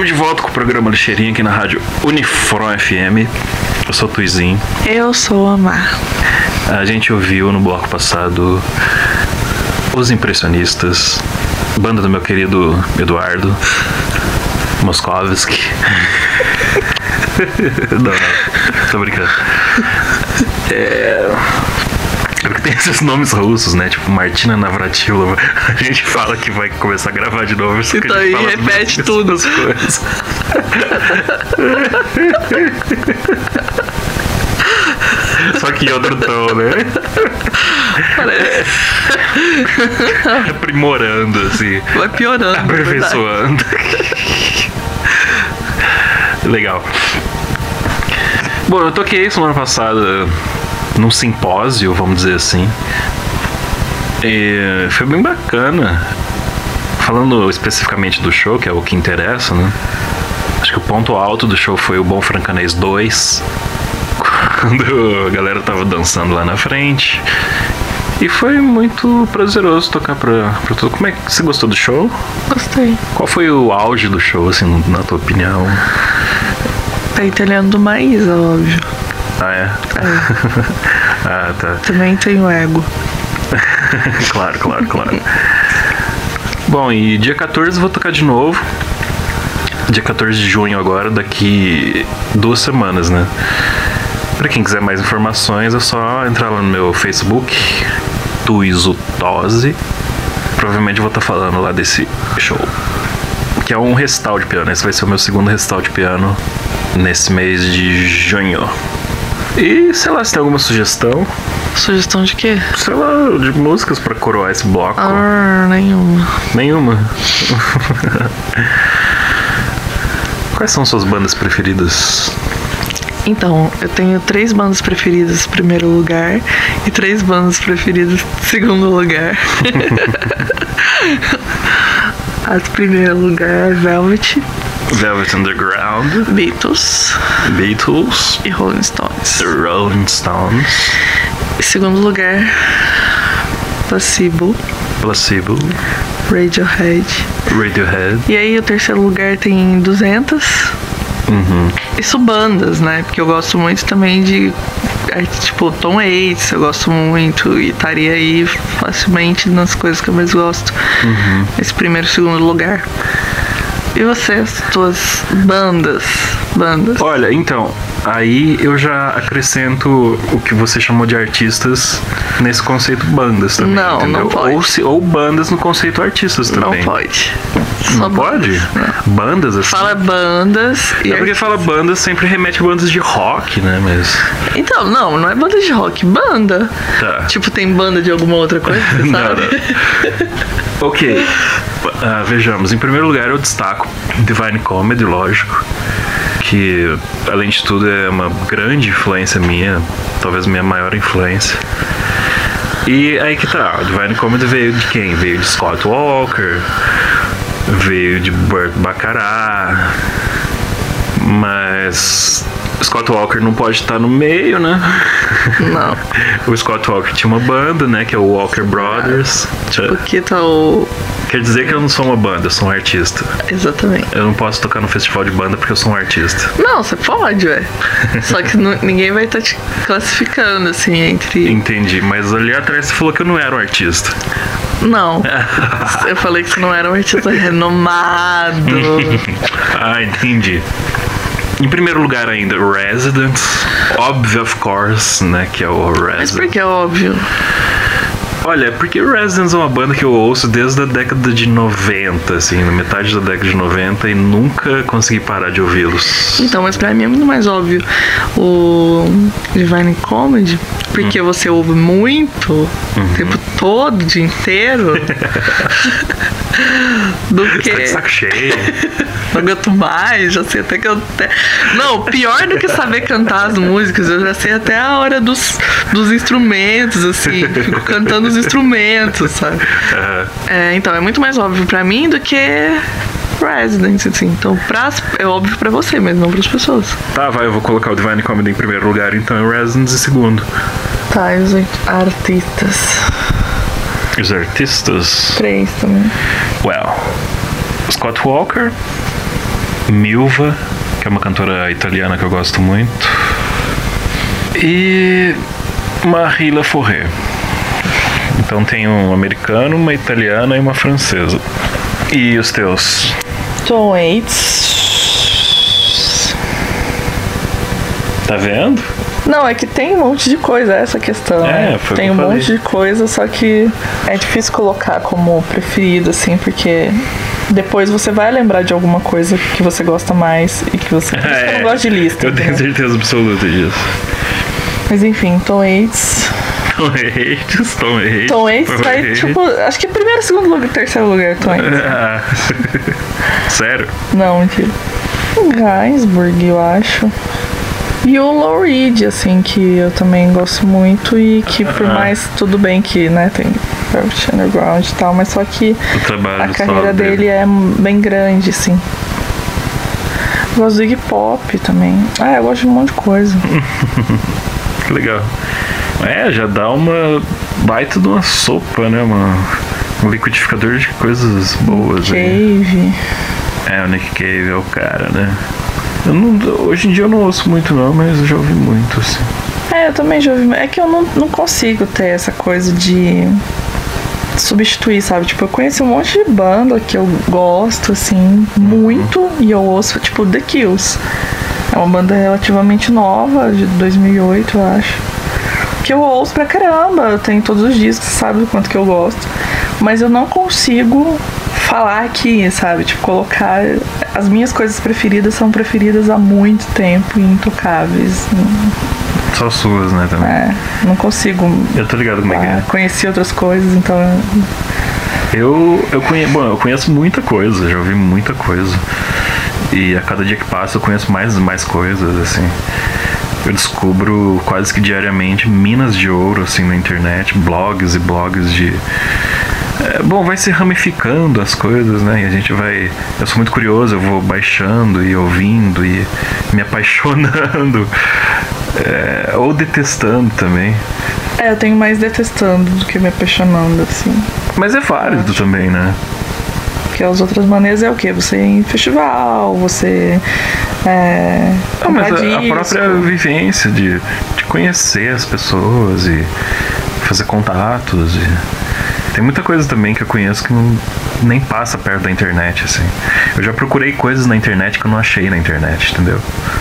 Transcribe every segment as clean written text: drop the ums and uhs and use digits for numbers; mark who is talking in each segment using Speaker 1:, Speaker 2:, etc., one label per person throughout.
Speaker 1: Estamos de volta com o programa Lixeirinha aqui na rádio Unifron FM. Eu sou o Tuizinho.
Speaker 2: Eu sou a Mar.
Speaker 1: A gente ouviu no bloco passado Os Impressionistas, banda do meu querido Eduardo Moskovski. Não, tô brincando. É porque tem esses nomes russos, né? Tipo Martina Navratilova. A gente fala que vai começar a gravar de novo. Só
Speaker 2: então aí repete tudo.
Speaker 1: As coisas. Só que em outro tom, né? Aprimorando, assim.
Speaker 2: Vai piorando.
Speaker 1: Aperfeiçoando. Legal. Bom, eu toquei semana passada num simpósio, vamos dizer assim. E foi bem bacana. Falando especificamente do show, que é o que interessa, né? Acho que o ponto alto do show foi o Bom Francanês 2, quando a galera tava dançando lá na frente. E foi muito prazeroso tocar pra todo. Como é que você gostou do show?
Speaker 2: Gostei.
Speaker 1: Qual foi o auge do show, assim, na tua opinião?
Speaker 2: Tá Italiano do Maísa, óbvio.
Speaker 1: Ah, é? Ah, tá.
Speaker 2: Também tenho ego.
Speaker 1: Claro. Bom, e dia 14 eu vou tocar de novo. Dia 14 de junho agora, daqui 2 semanas, né? Pra quem quiser mais informações, é só entrar lá no meu Facebook, Tuizutose. Provavelmente eu vou estar falando lá desse show, que é um recital de piano. Esse vai ser o meu segundo recital de piano nesse mês de junho. E, sei lá, se tem alguma sugestão.
Speaker 2: Sugestão de quê?
Speaker 1: Sei lá, de músicas pra coroar esse bloco.
Speaker 2: Nenhuma.
Speaker 1: Nenhuma? Quais são suas bandas preferidas?
Speaker 2: Então, eu tenho 3 bandas preferidas em primeiro lugar e 3 bandas preferidas em segundo lugar. A primeiro lugar é Velvet
Speaker 1: Underground,
Speaker 2: Beatles
Speaker 1: Beatles
Speaker 2: e Rolling Stones.
Speaker 1: The Rolling Stones.
Speaker 2: Em segundo lugar, Placebo, Radiohead.
Speaker 1: E
Speaker 2: aí o terceiro lugar tem 200. Isso bandas, né? Porque eu gosto muito também de tipo Tom Waits, eu gosto muito e estaria aí facilmente nas coisas que eu mais gosto. Esse primeiro e segundo lugar. E você, as tuas bandas?
Speaker 1: Olha, então, aí eu já acrescento o que você chamou de artistas nesse conceito bandas também.
Speaker 2: Não,
Speaker 1: entendeu?
Speaker 2: não pode.
Speaker 1: Ou bandas no conceito artistas também.
Speaker 2: Não pode.
Speaker 1: Não pode?
Speaker 2: Não.
Speaker 1: Bandas assim?
Speaker 2: Fala bandas e
Speaker 1: é porque fala bandas sempre remete a bandas de rock, né? Mas...
Speaker 2: Então, não é banda de rock, banda.
Speaker 1: Tá.
Speaker 2: Tipo, tem banda de alguma outra coisa, você sabe?
Speaker 1: Não. Ok. Vejamos, em primeiro lugar eu destaco Divine Comedy, lógico, que além de tudo é uma grande influência minha, talvez minha maior influência. E aí que tá, Divine Comedy veio de quem? Veio de Scott Walker, veio de Burt Bacharach, mas Scott Walker não pode estar no meio, né?
Speaker 2: Não.
Speaker 1: O Scott Walker tinha uma banda, né? Que é o Walker Brothers.
Speaker 2: Porque tá o...
Speaker 1: Quer dizer que eu não sou uma banda, eu sou um artista.
Speaker 2: Exatamente.
Speaker 1: Eu não posso tocar no festival de banda porque eu sou um artista.
Speaker 2: Não, você pode, ué. Só que ninguém vai estar te classificando, assim, entre...
Speaker 1: Entendi, mas ali atrás você falou que eu não era um artista.
Speaker 2: Não. Eu falei que você não era um artista renomado.
Speaker 1: Ah, entendi. Em primeiro lugar ainda, Residents. Óbvio, of course, né? Que é o Residents.
Speaker 2: Mas por que é óbvio?
Speaker 1: Olha, porque o Residents é uma banda que eu ouço desde a década de 90, assim, na metade da década de 90, e nunca consegui parar de ouvi-los.
Speaker 2: Então, mas pra mim é muito mais óbvio o Divine Comedy, porque você ouve muito, o tempo todo, o dia inteiro, do que...
Speaker 1: Tá de saco cheio.
Speaker 2: Não aguento mais, já sei até que eu... Não, pior do que saber cantar as músicas, eu já sei até a hora dos instrumentos, assim, fico cantando os instrumentos, sabe? Então, é muito mais óbvio pra mim do que Residents, assim. Então, é óbvio pra você, mas não pras pessoas.
Speaker 1: Tá, eu vou colocar o Divine Comedy em primeiro lugar, então, e o Residents em segundo.
Speaker 2: Tá, e os artistas?
Speaker 1: Os artistas?
Speaker 2: 3 também.
Speaker 1: Well, Scott Walker, Milva, que é uma cantora italiana que eu gosto muito. E Marie Laforêt. Então tem um americano, uma italiana e uma francesa. E os teus?
Speaker 2: Tom Waits.
Speaker 1: Tá vendo?
Speaker 2: Não, é que tem um monte de coisa, essa questão.
Speaker 1: Foi
Speaker 2: tem um monte de coisa, só que é difícil colocar como preferido, assim, porque depois você vai lembrar de alguma coisa que você gosta mais e que você eu não gosto de lista.
Speaker 1: Eu tenho certeza absoluta disso.
Speaker 2: Mas enfim, Tom Waits. Tom Waits vai, tipo, acho que primeiro, segundo lugar, terceiro lugar, Tom Waits.
Speaker 1: Sério?
Speaker 2: Não, mentira. Gainsbourg, eu acho. E o Lou Reed, assim, que eu também gosto muito e que por mais, tudo bem que, né, tem Velvet Underground e tal, mas só que a carreira dele é bem grande, assim. Eu gosto do Iggy Pop também. Eu gosto de um monte de coisa.
Speaker 1: Que legal. Já dá uma baita de uma sopa, né, um liquidificador de coisas boas.
Speaker 2: Nick Cave.
Speaker 1: O Nick Cave é o cara, né? Hoje em dia eu não ouço muito não, mas eu já ouvi muito, assim.
Speaker 2: Eu também já ouvi. É que eu não consigo ter essa coisa de substituir, sabe? Tipo, eu conheci um monte de banda que eu gosto, assim, muito, e eu ouço, tipo, The Kills. É uma banda relativamente nova, de 2008, eu acho. Que eu ouço pra caramba, eu tenho todos os discos, sabe do quanto que eu gosto. Mas eu não consigo falar aqui, sabe? Tipo, colocar... As minhas coisas preferidas são preferidas há muito tempo e intocáveis.
Speaker 1: Só suas, né, também.
Speaker 2: Não consigo...
Speaker 1: Eu tô ligado como é que é.
Speaker 2: Conheci outras coisas, então...
Speaker 1: Eu conheço muita coisa, já ouvi muita coisa. E a cada dia que passa eu conheço mais coisas, assim. Eu descubro quase que diariamente minas de ouro, assim, na internet, blogs e blogs de... vai se ramificando as coisas, né? E a gente vai... Eu sou muito curioso, eu vou baixando e ouvindo e me apaixonando. Ou detestando também.
Speaker 2: Eu tenho mais detestando do que me apaixonando, assim.
Speaker 1: Mas é válido também, né?
Speaker 2: Porque as outras maneiras é o quê? Você ir em festival, você...
Speaker 1: mas a própria vivência de conhecer as pessoas e fazer contatos. Tem muita coisa também que eu conheço que nem passa perto da internet, assim. Eu já procurei coisas na internet que eu não achei na internet, entendeu?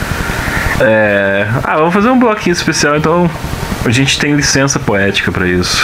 Speaker 1: Vamos fazer um bloquinho especial, então a gente tem licença poética pra isso.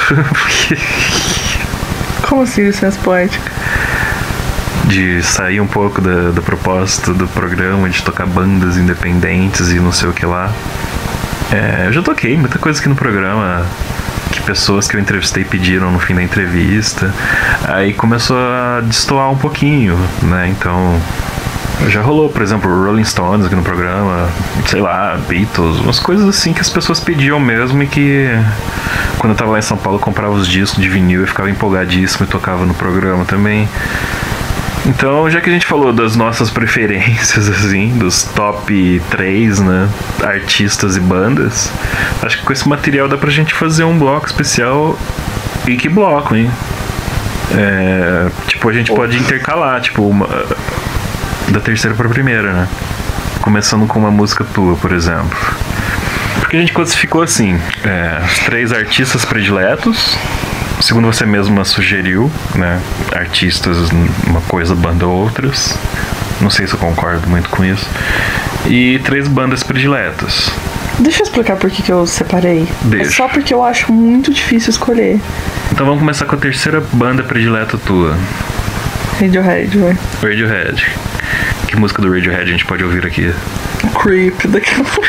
Speaker 2: Como assim licença poética?
Speaker 1: De sair um pouco da proposta do programa, de tocar bandas independentes e não sei o que lá. Eu já toquei muita coisa aqui no programa que pessoas que eu entrevistei pediram no fim da entrevista. Aí começou a destoar um pouquinho, né? Então já rolou, por exemplo, Rolling Stones aqui no programa, sei lá, Beatles, umas coisas assim que as pessoas pediam mesmo e que quando eu tava lá em São Paulo eu comprava os discos de vinil e ficava empolgadíssimo e tocava no programa também. Então, já que a gente falou das nossas preferências, assim, dos top 3, né, artistas e bandas, acho que com esse material dá pra gente fazer um bloco especial. E que bloco, hein? Tipo, a gente pode intercalar, tipo, da terceira pra primeira, né? Começando com uma música tua, por exemplo. Porque a gente classificou assim, os 3 artistas prediletos, segundo você mesma sugeriu, né? Artistas, uma coisa, banda outras. Não sei se eu concordo muito com isso. E 3 bandas prediletas.
Speaker 2: Deixa eu explicar por que eu separei.
Speaker 1: Deixa.
Speaker 2: É só porque eu acho muito difícil escolher.
Speaker 1: Então vamos começar com a terceira banda predileta tua.
Speaker 2: Radiohead, vai.
Speaker 1: Radiohead. Que música do Radiohead a gente pode ouvir aqui?
Speaker 2: Creep, daqui a pouco.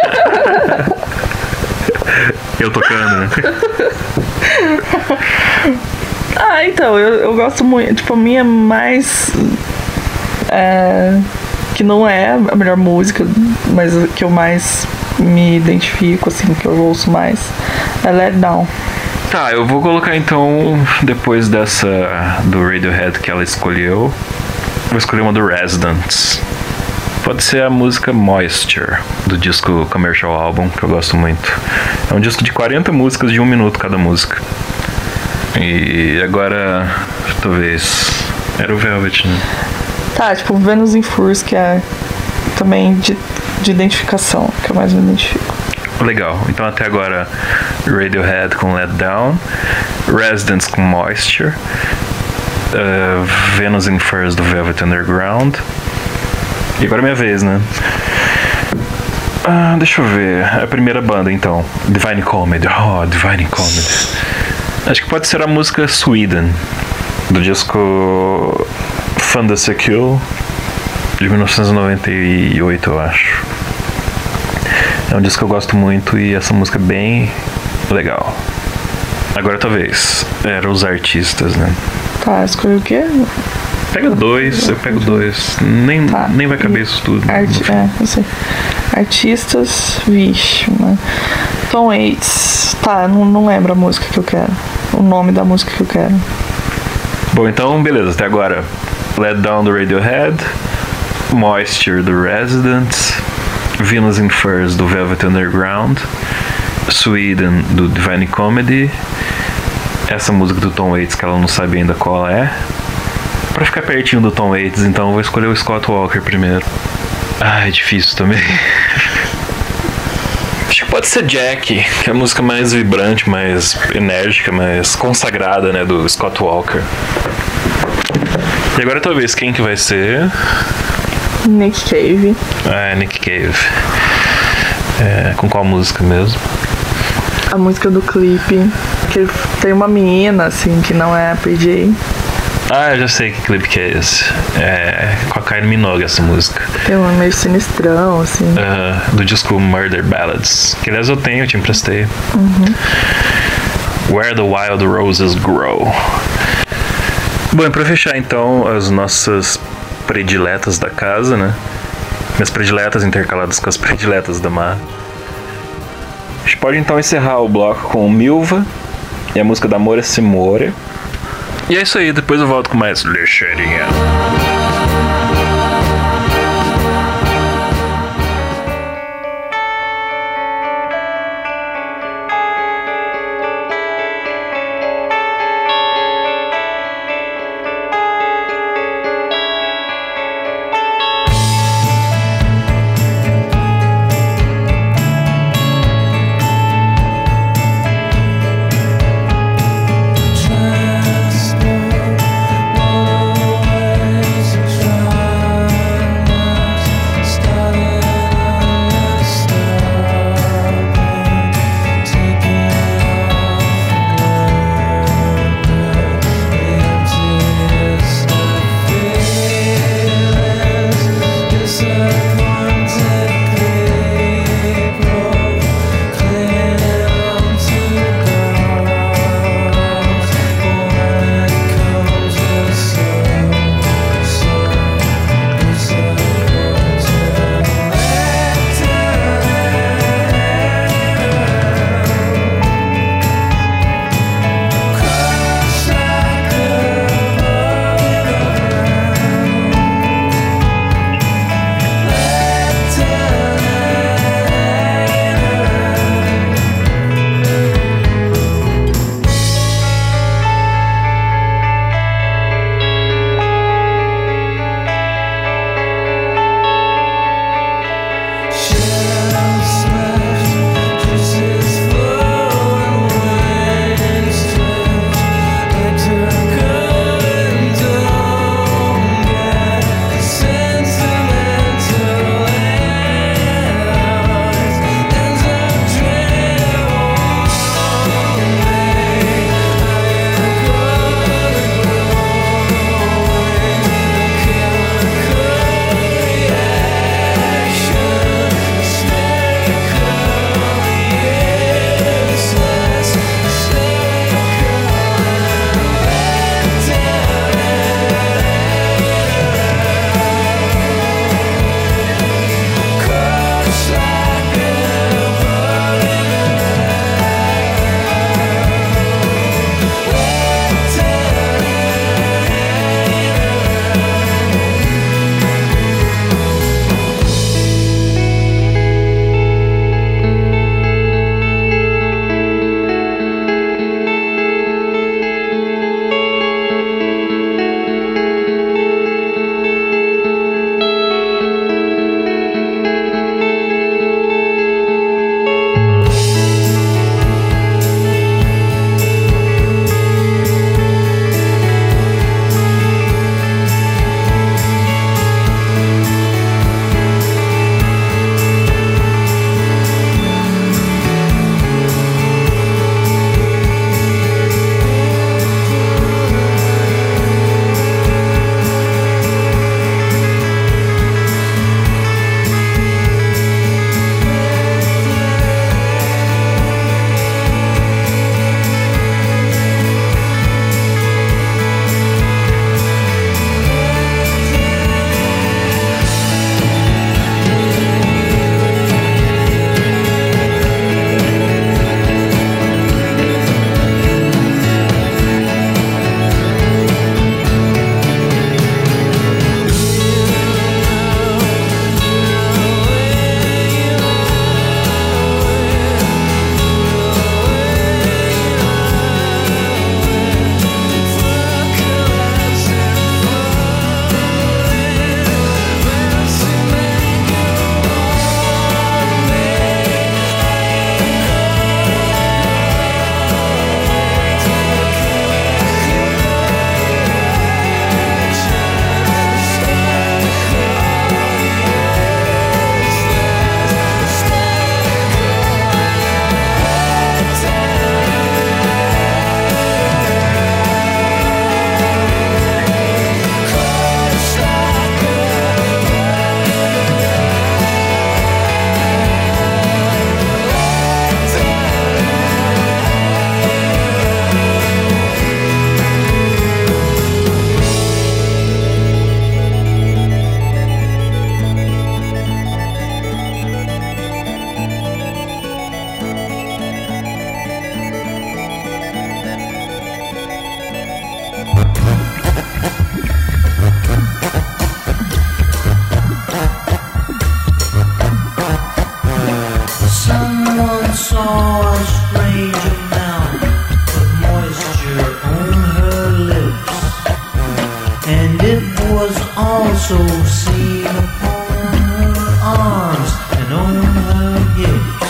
Speaker 1: Eu tocando, né?
Speaker 2: Então, eu gosto muito. Tipo, a minha mais... que não é a melhor música, mas que eu mais me identifico, assim, que eu ouço mais, é Let Down.
Speaker 1: Tá, eu vou colocar então, depois dessa do Radiohead que ela escolheu, vou escolher uma do Residents. Pode ser a música Moisture, do disco Commercial Album, que eu gosto muito. É um disco de 40 músicas de 1 minuto cada música. E agora, talvez, era o Velvet, né?
Speaker 2: Tá, tipo, Venus in Furs, que é também de identificação, que eu mais me identifico.
Speaker 1: Legal. Então até agora Radiohead com Let Down, Residents com Moisture, Venus in Furs do Velvet Underground. E agora é minha vez, né? Deixa eu ver. A primeira banda, então. Divine Comedy. Oh, Divine Comedy. Acho que pode ser a música Sweden, do disco Fantasy Kill, de 1998, eu acho. É um disco que eu gosto muito e essa música é bem legal. Agora, talvez, eram os artistas, né?
Speaker 2: Tá, escolhi o quê?
Speaker 1: Pega dois, eu pego dois. Nem vai caber isso tudo.
Speaker 2: Eu sei. Artistas, vixe, mano. Tom Waits. Tá, não lembro a música que eu quero. O nome da música que eu quero.
Speaker 1: Bom, então, beleza. Até agora, Let Down do Radiohead, Moisture do Residents, Venus in Furs do Velvet Underground, Sweden do Divine Comedy, essa música do Tom Waits que ela não sabe ainda qual é. Pra ficar pertinho do Tom Waits, então eu vou escolher o Scott Walker primeiro. É difícil também. Acho que pode ser Jack, que é a música mais vibrante, mais enérgica, mais consagrada, né, do Scott Walker. E agora talvez quem que vai ser?
Speaker 2: Nick Cave.
Speaker 1: Nick Cave. Com qual música mesmo?
Speaker 2: A música do clipe, que tem uma menina, assim, que não é a PJ.
Speaker 1: Eu já sei que clipe que é esse. É com a Kylie Minogue essa música.
Speaker 2: Tem um meio sinistrão, assim.
Speaker 1: Do disco Murder Ballads. Que aliás eu te emprestei. Where the Wild Roses Grow. Bom, e pra fechar então as nossas prediletas da casa, né? Minhas prediletas intercaladas com as prediletas da Mar. A gente pode então encerrar o bloco com Milva e a música da Amore Simore. E é isso aí, depois eu volto com mais lixeirinha.
Speaker 3: Just know also seen upon her arms and on her hips.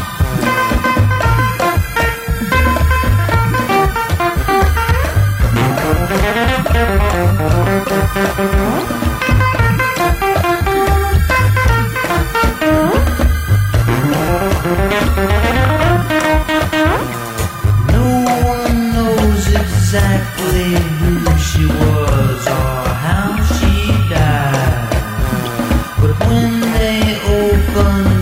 Speaker 3: No one knows exactly who she was or how she died, but when they opened